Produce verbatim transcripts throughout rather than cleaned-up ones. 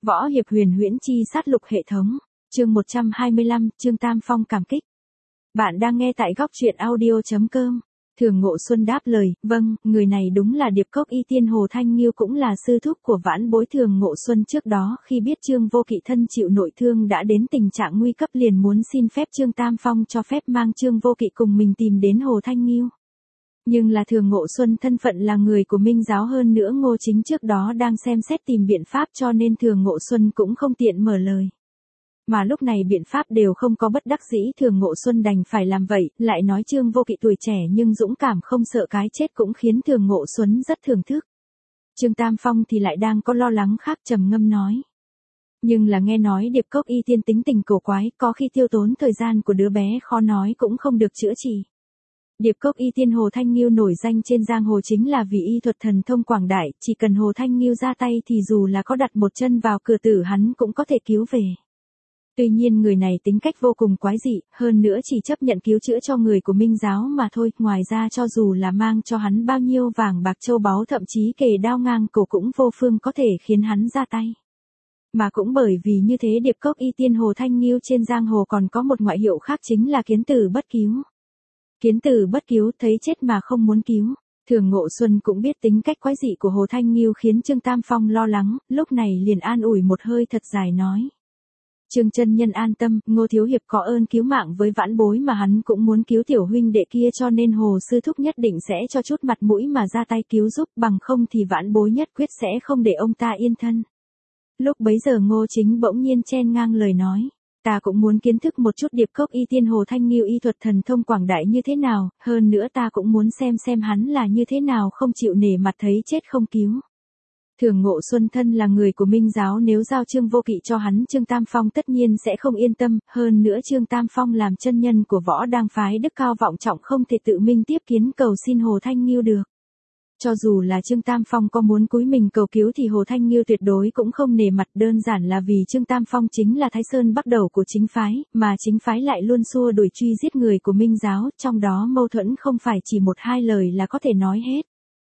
Võ hiệp huyền huyễn chi sát lục hệ thống. Chương một trăm hai mươi lăm, Trương Tam Phong cảm kích. Bạn đang nghe tại góc truyện audio chấm com. Thường Ngộ Xuân đáp lời, vâng, người này đúng là Điệp Cốc Y Tiên Hồ Thanh Nghiêu, cũng là sư thúc của vãn bối. Thường Ngộ Xuân trước đó khi biết Trương Vô Kỵ thân chịu nội thương đã đến tình trạng nguy cấp, liền muốn xin phép Trương Tam Phong cho phép mang Trương Vô Kỵ cùng mình tìm đến Hồ Thanh Nghiêu. Nhưng là Thường Ngộ Xuân thân phận là người của Minh giáo, hơn nữa Ngô Chính trước đó đang xem xét tìm biện pháp, cho nên Thường Ngộ Xuân cũng không tiện mở lời. Mà lúc này biện pháp đều không có, bất đắc dĩ Thường Ngộ Xuân đành phải làm vậy, lại nói Trương Vô Kỵ tuổi trẻ nhưng dũng cảm không sợ cái chết cũng khiến Thường Ngộ Xuân rất thưởng thức. Trương Tam Phong thì lại đang có lo lắng khác, trầm ngâm nói. Nhưng là nghe nói Điệp Cốc Y Tiên tính tình cổ quái, có khi tiêu tốn thời gian của đứa bé khó nói cũng không được chữa trị. Điệp Cốc Y Tiên Hồ Thanh Nghiêu nổi danh trên giang hồ chính là vì y thuật thần thông quảng đại, chỉ cần Hồ Thanh Nghiêu ra tay thì dù là có đặt một chân vào cửa tử hắn cũng có thể cứu về. Tuy nhiên người này tính cách vô cùng quái dị, hơn nữa chỉ chấp nhận cứu chữa cho người của Minh giáo mà thôi, ngoài ra cho dù là mang cho hắn bao nhiêu vàng bạc châu báu, thậm chí kề đao ngang cổ cũng vô phương có thể khiến hắn ra tay. Mà cũng bởi vì như thế Điệp Cốc Y Tiên Hồ Thanh Nghiêu trên giang hồ còn có một ngoại hiệu khác, chính là kiến tử bất cứu. Kiến tử bất cứu, thấy chết mà không muốn cứu. Thường Ngộ Xuân cũng biết tính cách quái dị của Hồ Thanh Nghiêu khiến Trương Tam Phong lo lắng, lúc này liền an ủi một hơi thật dài nói. Trương chân nhân an tâm, Ngô thiếu hiệp có ơn cứu mạng với vãn bối mà hắn cũng muốn cứu tiểu huynh đệ kia, cho nên Hồ sư thúc nhất định sẽ cho chút mặt mũi mà ra tay cứu giúp, bằng không thì vãn bối nhất quyết sẽ không để ông ta yên thân. Lúc bấy giờ Ngô Chính bỗng nhiên chen ngang lời nói. Ta cũng muốn kiến thức một chút Điệp Cốc Y Tiên Hồ Thanh Nghiêu y thuật thần thông quảng đại như thế nào, hơn nữa ta cũng muốn xem xem hắn là như thế nào không chịu nể mặt thấy chết không cứu. Thường Ngộ Xuân thân là người của Minh giáo, nếu giao Trương Vô Kỵ cho hắn, Trương Tam Phong tất nhiên sẽ không yên tâm, hơn nữa Trương Tam Phong làm chân nhân của võ đang phái đức cao vọng trọng, không thể tự mình tiếp kiến cầu xin Hồ Thanh Nghiêu được. Cho dù là Trương Tam Phong có muốn cúi mình cầu cứu thì Hồ Thanh Nghiêu tuyệt đối cũng không nể mặt, đơn giản là vì Trương Tam Phong chính là Thái Sơn bắt đầu của chính phái, mà chính phái lại luôn xua đuổi truy giết người của Minh giáo, trong đó mâu thuẫn không phải chỉ một hai lời là có thể nói hết.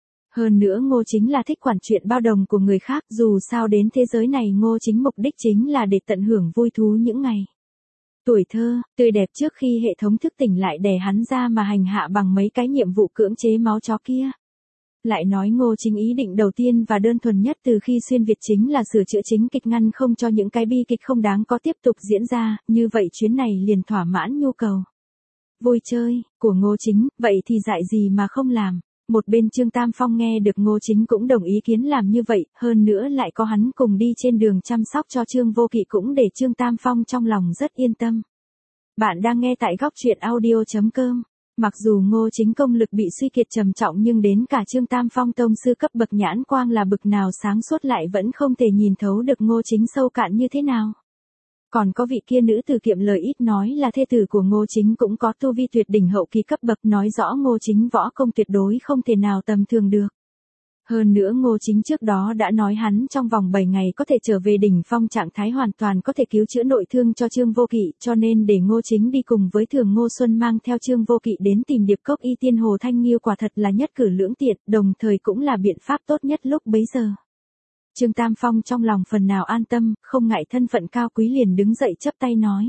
Hơn nữa Ngô Chính là thích quản chuyện bao đồng của người khác, dù sao đến thế giới này Ngô Chính mục đích chính là để tận hưởng vui thú những ngày tuổi thơ, tươi đẹp trước khi hệ thống thức tỉnh lại đè hắn ra mà hành hạ bằng mấy cái nhiệm vụ cưỡng chế máu chó kia. Lại nói Ngô Chính ý định đầu tiên và đơn thuần nhất từ khi xuyên Việt chính là sửa chữa chính kịch, ngăn không cho những cái bi kịch không đáng có tiếp tục diễn ra, như vậy chuyến này liền thỏa mãn nhu cầu vui chơi của Ngô Chính, vậy thì dại gì mà không làm. Một bên Trương Tam Phong nghe được Ngô Chính cũng đồng ý kiến làm như vậy, hơn nữa lại có hắn cùng đi trên đường chăm sóc cho Trương Vô Kỵ, cũng để Trương Tam Phong trong lòng rất yên tâm. Bạn đang nghe tại góc truyện audio chấm com. Mặc dù Ngô Chính công lực bị suy kiệt trầm trọng, nhưng đến cả Trương Tam Phong tông sư cấp bậc nhãn quang là bực nào sáng suốt lại vẫn không thể nhìn thấu được Ngô Chính sâu cạn như thế nào. Còn có vị kia nữ tử kiệm lời ít nói là thê tử của Ngô Chính cũng có tu vi tuyệt đỉnh hậu kỳ cấp bậc, nói rõ Ngô Chính võ công tuyệt đối không thể nào tầm thường được. Hơn nữa Ngô Chính trước đó đã nói hắn trong vòng bảy ngày có thể trở về đỉnh phong trạng thái, hoàn toàn có thể cứu chữa nội thương cho Trương Vô Kỵ, cho nên để Ngô Chính đi cùng với Thường Ngô Xuân mang theo Trương Vô Kỵ đến tìm Điệp Cốc Y Tiên Hồ Thanh Nghiêu quả thật là nhất cử lưỡng tiện, đồng thời cũng là biện pháp tốt nhất lúc bấy giờ. Trương Tam Phong trong lòng phần nào an tâm, không ngại thân phận cao quý liền đứng dậy chắp tay nói.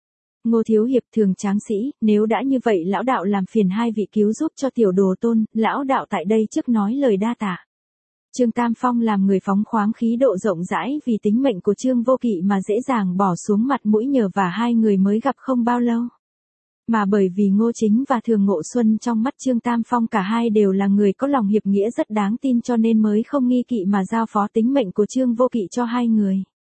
Ngô thiếu hiệp, Thường tráng sĩ, nếu đã như vậy lão đạo làm phiền hai vị cứu giúp cho tiểu đồ tôn, lão đạo tại đây trước nói lời đa tạ. Trương Tam Phong làm người phóng khoáng khí độ rộng rãi, vì tính mệnh của Trương Vô Kỵ mà dễ dàng bỏ xuống mặt mũi nhờ và hai người mới gặp không bao lâu. Mà bởi vì Ngô Chính và Thường Ngộ Xuân trong mắt Trương Tam Phong cả hai đều là người có lòng hiệp nghĩa rất đáng tin, cho nên mới không nghi kỵ mà giao phó tính mệnh của Trương Vô Kỵ cho hai người.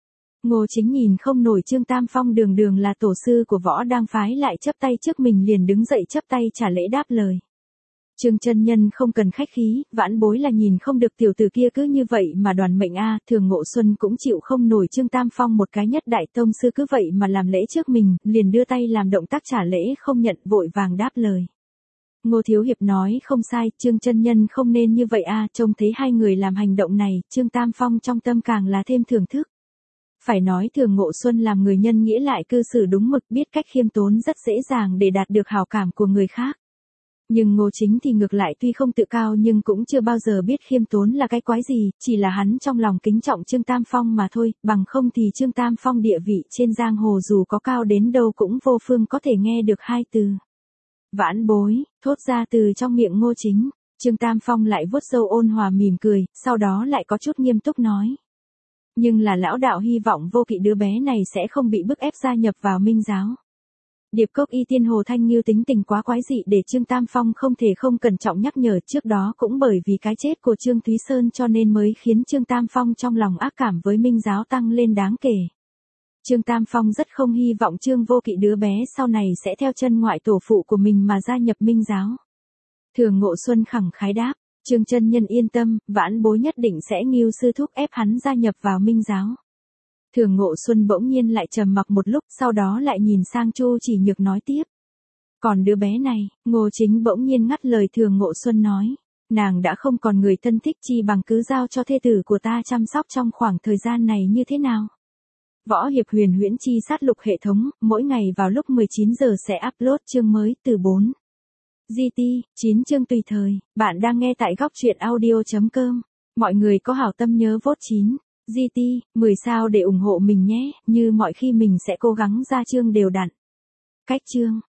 Ngô Chính nhìn không nổi Trương Tam Phong đường đường là tổ sư của võ đang phái lại chấp tay trước mình, liền đứng dậy chấp tay trả lễ đáp lời. Trương chân nhân không cần khách khí, vãn bối là nhìn không được tiểu tử kia cứ như vậy mà đoàn mệnh a. Thường Ngộ Xuân cũng chịu không nổi Trương Tam Phong một cái nhất đại tông sư cứ vậy mà làm lễ trước mình, liền đưa tay làm động tác trả lễ không nhận, vội vàng đáp lời. Ngô thiếu hiệp nói không sai, Trương chân nhân không nên như vậy a. Trông thấy hai người làm hành động này, Trương Tam Phong trong tâm càng là thêm thưởng thức. Phải nói Thường Ngộ Xuân làm người nhân nghĩa lại cư xử đúng mực, biết cách khiêm tốn rất dễ dàng để đạt được hảo cảm của người khác. Nhưng Ngô Chính thì ngược lại tuy không tự cao nhưng cũng chưa bao giờ biết khiêm tốn là cái quái gì, chỉ là hắn trong lòng kính trọng Trương Tam Phong mà thôi, bằng không thì Trương Tam Phong địa vị trên giang hồ dù có cao đến đâu cũng vô phương có thể nghe được hai từ. Vãn bối, thốt ra từ trong miệng Ngô Chính. Trương Tam Phong lại vuốt râu ôn hòa mỉm cười, sau đó lại có chút nghiêm túc nói. Nhưng là lão đạo hy vọng Vô Kỵ đứa bé này sẽ không bị bức ép gia nhập vào Minh giáo. Điệp Cốc Y Tiên Hồ Thanh Nghiêu tính tình quá quái dị để Trương Tam Phong không thể không cẩn trọng nhắc nhở, trước đó cũng bởi vì cái chết của Trương Thúy Sơn cho nên mới khiến Trương Tam Phong trong lòng ác cảm với Minh giáo tăng lên đáng kể. Trương Tam Phong rất không hy vọng Trương Vô Kỵ đứa bé sau này sẽ theo chân ngoại tổ phụ của mình mà gia nhập Minh giáo. Thường Ngộ Xuân khẳng khái đáp, Trương chân nhân yên tâm, vãn bối nhất định sẽ Nghiêu sư thúc ép hắn gia nhập vào Minh giáo. Thường Ngộ Xuân bỗng nhiên lại trầm mặc một lúc, sau đó lại nhìn sang Chu Chỉ Nhược nói tiếp. Còn đứa bé này, Ngô Chính bỗng nhiên ngắt lời Thường Ngộ Xuân nói, nàng đã không còn người thân thích chi bằng cứ giao cho thê tử của ta chăm sóc trong khoảng thời gian này như thế nào. Võ Hiệp Huyền Huyễn Chi Sát Lục hệ thống, mỗi ngày vào lúc mười chín giờ sẽ upload chương mới từ bốn. giê tê, chín chương tùy thời, bạn đang nghe tại góc truyện audio chấm com. Mọi người có hảo tâm nhớ vote chín. giê tê, mười sao để ủng hộ mình nhé, như mọi khi mình sẽ cố gắng ra chương đều đặn. Cách chương